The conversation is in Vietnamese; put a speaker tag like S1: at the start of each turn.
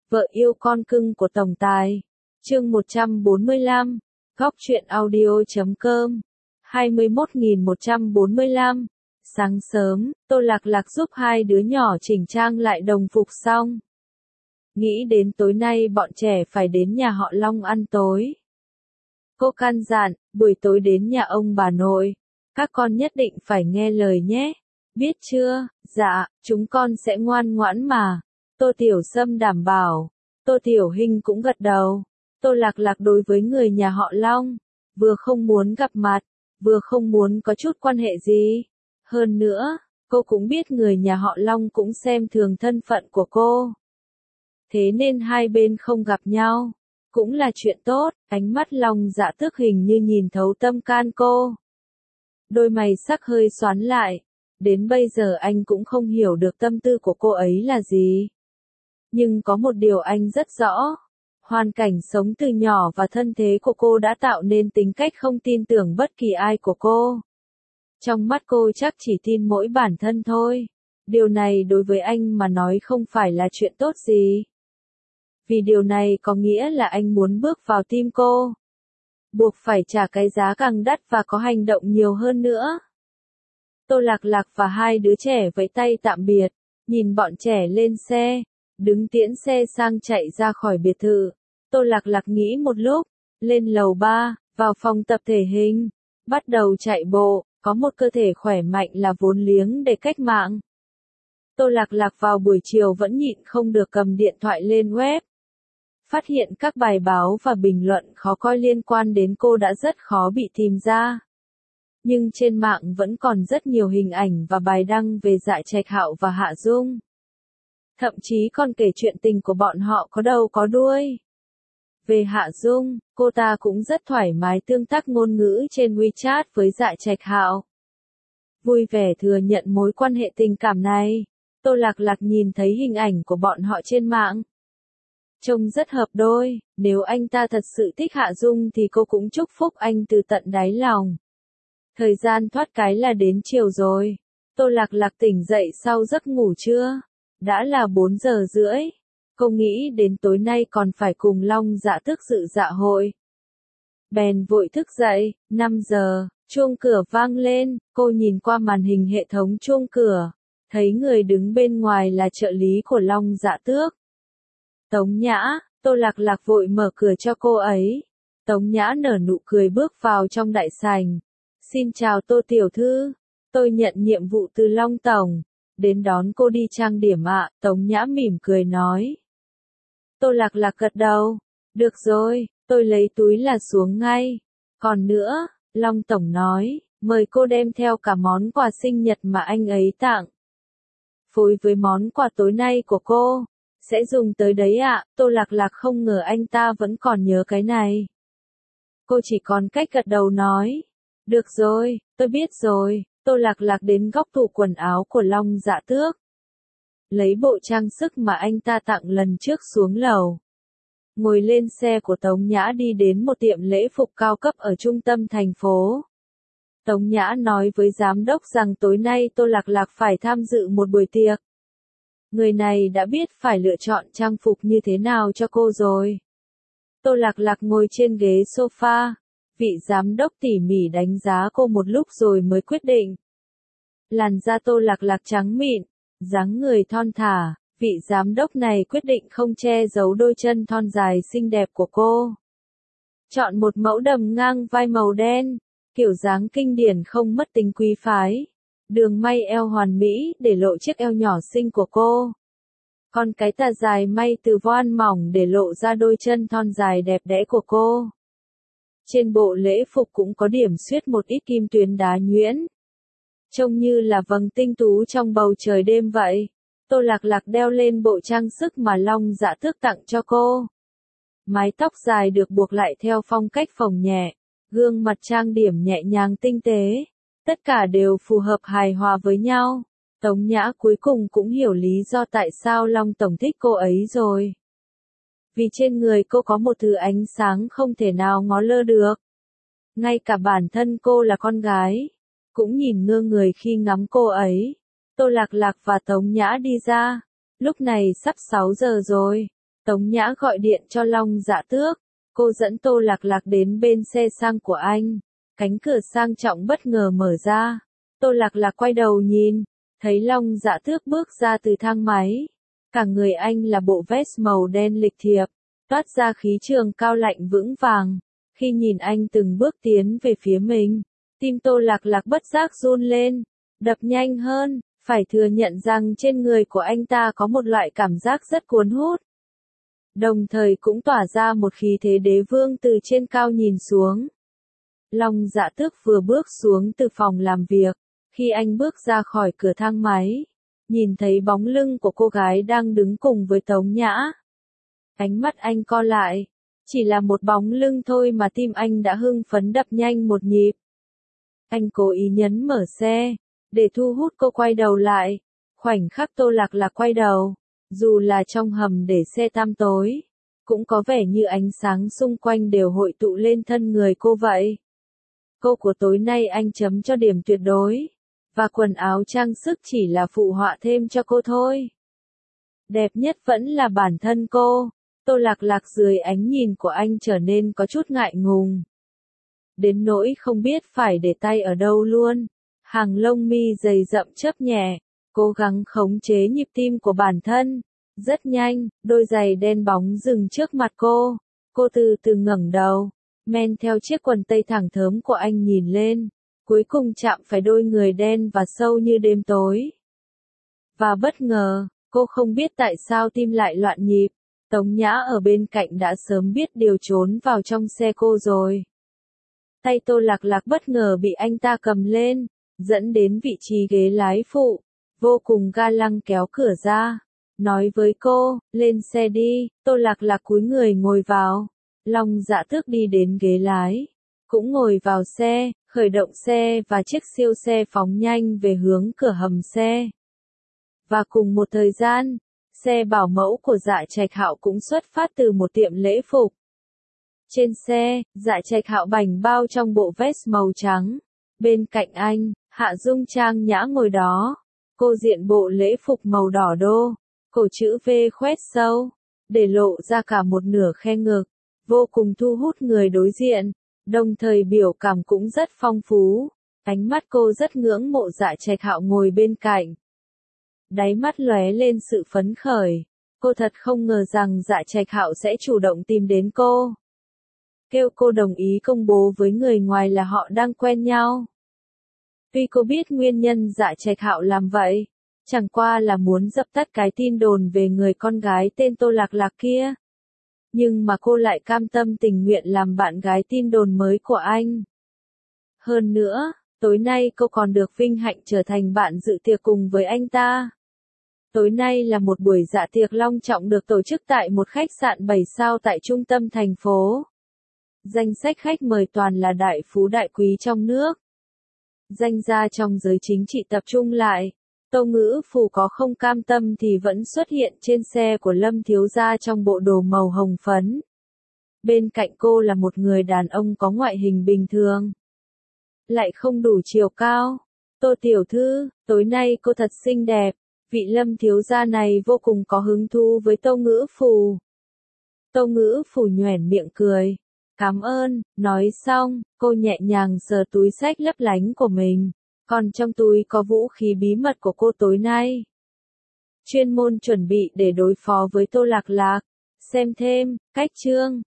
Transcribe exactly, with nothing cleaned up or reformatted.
S1: Vợ yêu con cưng của tổng tài. Chương một trăm bốn mươi lăm. Góc truyện audio chấm com. hai mươi mốt nghìn một trăm bốn mươi lăm. Sáng sớm, Tô Lạc Lạc giúp hai đứa nhỏ chỉnh trang lại đồng phục xong. Nghĩ đến tối nay bọn trẻ phải đến nhà họ Long ăn tối. Cô căn dặn, buổi tối đến nhà ông bà nội. Các con nhất định phải nghe lời nhé. Biết chưa? Dạ, chúng con sẽ ngoan ngoãn mà. Tô Tiểu Sâm đảm bảo. Tô Tiểu Hinh cũng gật đầu. Tô Lạc Lạc đối với người nhà họ Long, vừa không muốn gặp mặt, vừa không muốn có chút quan hệ gì. Hơn nữa, cô cũng biết người nhà họ Long cũng xem thường thân phận của cô. Thế nên hai bên không gặp nhau, cũng là chuyện tốt. Ánh mắt Long Dạ Tước hình như nhìn thấu tâm can cô. Đôi mày sắc hơi xoắn lại. Đến bây giờ anh cũng không hiểu được tâm tư của cô ấy là gì. Nhưng có một điều anh rất rõ. Hoàn cảnh sống từ nhỏ và thân thế của cô đã tạo nên tính cách không tin tưởng bất kỳ ai của cô. Trong mắt cô chắc chỉ tin mỗi bản thân thôi. Điều này đối với anh mà nói không phải là chuyện tốt gì. Vì điều này có nghĩa là anh muốn bước vào tim cô. Buộc phải trả cái giá càng đắt và có hành động nhiều hơn nữa. Tô Lạc Lạc và hai đứa trẻ vẫy tay tạm biệt, nhìn bọn trẻ lên xe, đứng tiễn xe sang chạy ra khỏi biệt thự. Tô Lạc Lạc nghĩ một lúc, lên lầu ba, vào phòng tập thể hình, bắt đầu chạy bộ, có một cơ thể khỏe mạnh là vốn liếng để cách mạng. Tô Lạc Lạc vào buổi chiều vẫn nhịn không được cầm điện thoại lên web. Phát hiện các bài báo và bình luận khó coi liên quan đến cô đã rất khó bị tìm ra. Nhưng trên mạng vẫn còn rất nhiều hình ảnh và bài đăng về Dạ Trạch Hạo và Hạ Dung. Thậm chí còn kể chuyện tình của bọn họ có đầu có đuôi. Về Hạ Dung, cô ta cũng rất thoải mái tương tác ngôn ngữ trên WeChat với Dạ Trạch Hạo. Vui vẻ thừa nhận mối quan hệ tình cảm này. Tô Lạc Lạc nhìn thấy hình ảnh của bọn họ trên mạng. Trông rất hợp đôi, nếu anh ta thật sự thích Hạ Dung thì cô cũng chúc phúc anh từ tận đáy lòng. Thời gian thoát cái là đến chiều rồi. Tô Lạc Lạc tỉnh dậy sau giấc ngủ trưa. Đã là bốn giờ rưỡi. Cô nghĩ đến tối nay còn phải cùng Long Dạ Tước dự dạ hội. Bèn vội thức dậy. năm giờ, chuông cửa vang lên. Cô nhìn qua màn hình hệ thống chuông cửa. Thấy người đứng bên ngoài là trợ lý của Long Dạ Tước. Tống Nhã. Tô Lạc Lạc vội mở cửa cho cô ấy. Tống Nhã nở nụ cười bước vào trong đại sảnh. Xin chào Tô Tiểu Thư. Tôi nhận nhiệm vụ từ Long Tổng. Đến đón cô đi trang điểm ạ. Tống Nhã mỉm cười nói. Tô Lạc Lạc gật đầu. Được rồi, tôi lấy túi là xuống ngay. Còn nữa, Long Tổng nói, mời cô đem theo cả món quà sinh nhật mà anh ấy tặng. Phối với món quà tối nay của cô. Sẽ dùng tới đấy ạ. Tô Lạc Lạc không ngờ anh ta vẫn còn nhớ cái này. Cô chỉ còn cách gật đầu nói. Được rồi, tôi biết rồi. Tô Lạc Lạc đến góc tủ quần áo của Long Dạ Tước. Lấy bộ trang sức mà anh ta tặng lần trước xuống lầu. Ngồi lên xe của Tống Nhã đi đến một tiệm lễ phục cao cấp ở trung tâm thành phố. Tống Nhã nói với giám đốc rằng tối nay Tô Lạc Lạc phải tham dự một buổi tiệc. Người này đã biết phải lựa chọn trang phục như thế nào cho cô rồi. Tô Lạc Lạc ngồi trên ghế sofa. Vị giám đốc tỉ mỉ đánh giá cô một lúc rồi mới quyết định. Làn da Tô Lạc Lạc trắng mịn, dáng người thon thả, vị giám đốc này quyết định không che giấu đôi chân thon dài xinh đẹp của cô. Chọn một mẫu đầm ngang vai màu đen, kiểu dáng kinh điển không mất tính quý phái. Đường may eo hoàn mỹ để lộ chiếc eo nhỏ xinh của cô. Còn cái tà dài may từ voan mỏng để lộ ra đôi chân thon dài đẹp đẽ của cô. Trên bộ lễ phục cũng có điểm xuyết một ít kim tuyến đá nhuyễn. Trông như là vầng tinh tú trong bầu trời đêm vậy. Tô Lạc Lạc đeo lên bộ trang sức mà Long Dạ Tước tặng cho cô. Mái tóc dài được buộc lại theo phong cách phồng nhẹ. Gương mặt trang điểm nhẹ nhàng tinh tế. Tất cả đều phù hợp hài hòa với nhau. Tống Nhã cuối cùng cũng hiểu lý do tại sao Long Tổng thích cô ấy rồi. Vì trên người cô có một thứ ánh sáng không thể nào ngó lơ được. Ngay cả bản thân cô là con gái, cũng nhìn ngơ người khi ngắm cô ấy. Tô Lạc Lạc và Tống Nhã đi ra. Lúc này sắp sáu giờ rồi. Tống Nhã gọi điện cho Long Dạ Tước, cô dẫn Tô Lạc Lạc đến bên xe sang của anh. Cánh cửa sang trọng bất ngờ mở ra. Tô Lạc Lạc quay đầu nhìn, thấy Long Dạ Tước bước ra từ thang máy. Cả người anh là bộ vest màu đen lịch thiệp, toát ra khí trường cao lạnh vững vàng. Khi nhìn anh từng bước tiến về phía mình, tim Tô Lạc Lạc bất giác run lên, đập nhanh hơn, phải thừa nhận rằng trên người của anh ta có một loại cảm giác rất cuốn hút. Đồng thời cũng tỏa ra một khí thế đế vương từ trên cao nhìn xuống. Long Dạ Tước vừa bước xuống từ phòng làm việc, khi anh bước ra khỏi cửa thang máy, nhìn thấy bóng lưng của cô gái đang đứng cùng với Tống Nhã. Ánh mắt anh co lại, chỉ là một bóng lưng thôi mà tim anh đã hưng phấn đập nhanh một nhịp. Anh cố ý nhấn mở xe, để thu hút cô quay đầu lại. Khoảnh khắc Tô Lạc Lạc quay đầu, dù là trong hầm để xe tăm tối, cũng có vẻ như ánh sáng xung quanh đều hội tụ lên thân người cô vậy. Cô của tối nay anh chấm cho điểm tuyệt đối, và quần áo trang sức chỉ là phụ họa thêm cho cô thôi. Đẹp nhất vẫn là bản thân cô. Tô Lạc Lạc dưới ánh nhìn của anh trở nên có chút ngại ngùng. Đến nỗi không biết phải để tay ở đâu luôn. Hàng lông mi dày rậm chớp nhẹ, cố gắng khống chế nhịp tim của bản thân. Rất nhanh, đôi giày đen bóng dừng trước mặt cô. Cô từ từ ngẩng đầu, men theo chiếc quần tây thẳng thớm của anh nhìn lên. Cuối cùng chạm phải đôi người đen và sâu như đêm tối. Và bất ngờ, cô không biết tại sao tim lại loạn nhịp. Tống Nhã ở bên cạnh đã sớm biết điều trốn vào trong xe cô rồi. Tay Tô Lạc Lạc bất ngờ bị anh ta cầm lên, dẫn đến vị trí ghế lái phụ, vô cùng ga lăng kéo cửa ra. Nói với cô, lên xe đi. Tô Lạc Lạc cúi người ngồi vào. Long Dạ Tước đi đến ghế lái, cũng ngồi vào xe, khởi động xe và chiếc siêu xe phóng nhanh về hướng cửa hầm xe. Và cùng một thời gian, xe bảo mẫu của Dạ Trạch Hạo cũng xuất phát từ một tiệm lễ phục. Trên xe, Dạ Trạch Hạo bảnh bao trong bộ vest màu trắng. Bên cạnh anh, Hạ Dung trang nhã ngồi đó. Cô diện bộ lễ phục màu đỏ đô, cổ chữ V khoét sâu, để lộ ra cả một nửa khe ngực, vô cùng thu hút người đối diện, đồng thời biểu cảm cũng rất phong phú. Ánh mắt cô rất ngưỡng mộ Dạ Trạch Hạo ngồi bên cạnh. Đáy mắt lóe lên sự phấn khởi, cô thật không ngờ rằng Dạ Trạch Hạo sẽ chủ động tìm đến cô. Kêu cô đồng ý công bố với người ngoài là họ đang quen nhau. Tuy cô biết nguyên nhân Dạ Trạch Hạo làm vậy, chẳng qua là muốn dập tắt cái tin đồn về người con gái tên Tô Lạc Lạc kia. Nhưng mà cô lại cam tâm tình nguyện làm bạn gái tin đồn mới của anh. Hơn nữa, tối nay cô còn được vinh hạnh trở thành bạn dự tiệc cùng với anh ta. Tối nay là một buổi dạ tiệc long trọng được tổ chức tại một khách sạn bảy sao tại trung tâm thành phố. Danh sách khách mời toàn là đại phú đại quý trong nước. Danh gia trong giới chính trị tập trung lại. Tâu Ngữ Phù có không cam tâm thì vẫn xuất hiện trên xe của Lâm thiếu gia trong bộ đồ màu hồng phấn. Bên cạnh cô là một người đàn ông có ngoại hình bình thường, lại không đủ chiều cao. Tô tiểu thư, tối nay cô thật xinh đẹp. Vị Lâm thiếu gia này vô cùng có hứng thú với Tâu Ngữ Phù. Tâu Ngữ Phù nhoẻn miệng cười. Cảm ơn, nói xong, cô nhẹ nhàng sờ túi xách lấp lánh của mình. Còn trong túi có vũ khí bí mật của cô tối nay. Chuyên môn chuẩn bị để đối phó với Tô Lạc Lạc. Xem thêm, cách chương.